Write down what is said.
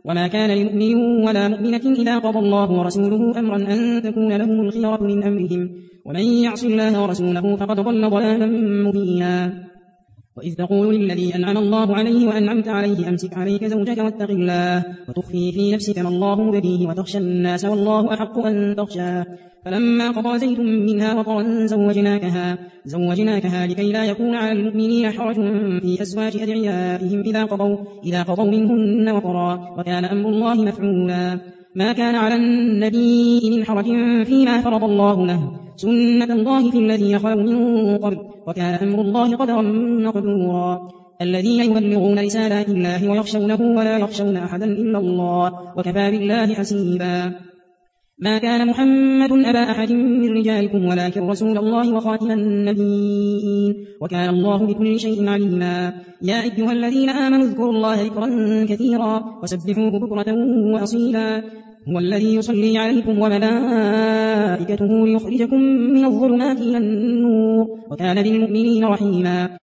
وما كان لمؤمن ولا مؤمنة إذا قضى الله ورسوله أمرا أن تكون لهم الخيرة من أمرهم ومن يعص الله ورسوله فقد ضل ضلالا مبينا وإذ تقول للذي أنعم الله عليه وأنعمت عليه أمسك عليك زوجك واتق الله وتخفي في نفسك ما الله مبديه وتخشى الناس والله أحق أن تخشاه فلما قضى زيد منها وطرا زوجناكها لكي لا يكون على المؤمنين حرج في أزواج أدعيائهم إذا قضوا منهن وطرا وكان أمر الله مفعولا ما كان على النبي من حرج فيما فرض الله له سنة الله في الذين خلوا من قبل وكان أمر الله قدرا مقدورا الذين يبلغون رسالات الله ويخشونه ولا يخشون أحدا إلا الله وكفى بالله حسيبا ما كان محمد أبا أحد من رجالكم ولكن رسول الله وخاتم النبيين وكان الله بكل شيء عليما يا أيها الذين آمنوا اذكروا الله ذكرا كثيرا وسبحوه بكرة وأصيلا هو الذي يصلي عليكم وملائكته ليخرجكم من الظلمات إلى النور وكان بالمؤمنين رحيما